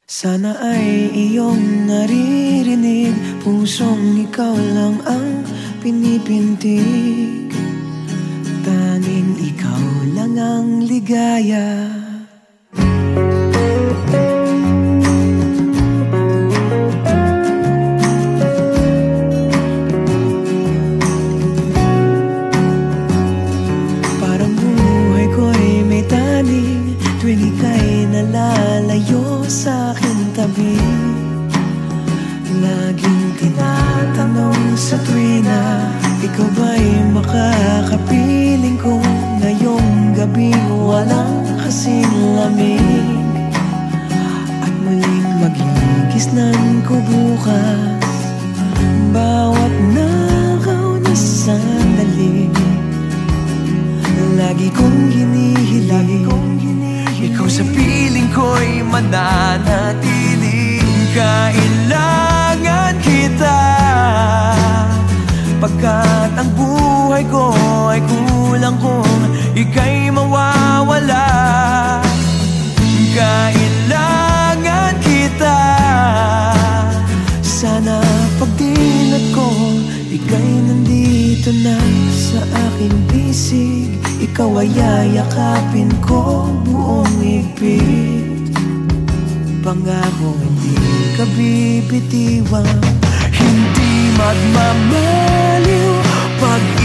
Sana ay iyong naririnig, pusong ikaw lang ang pinipintig. Tanging ikaw lang ang ligaya. Parang buhay ko'y may taning tuwing ika'y nalalayo sa aking tabi. Laging tinatanong sa tuwina, ikaw ba'y makakapiling ko ngayong gabi walang kasing lamig. At muling magigisnan ko bukas bawat nakaw na sandali. Lagi kong hinihiling ikaw sa piling ko'y mananatili. Kailangan kita, pagkat ang buhay ko ay kulang kung ika'y mawawala. Kailangan kita, sana pagdilat ko ika'y nandito na sa aking bisig. Ikaw ay yayakapin ko buong higpit. Pangako hindi ka bibitiwan, hindi magmamaliw pag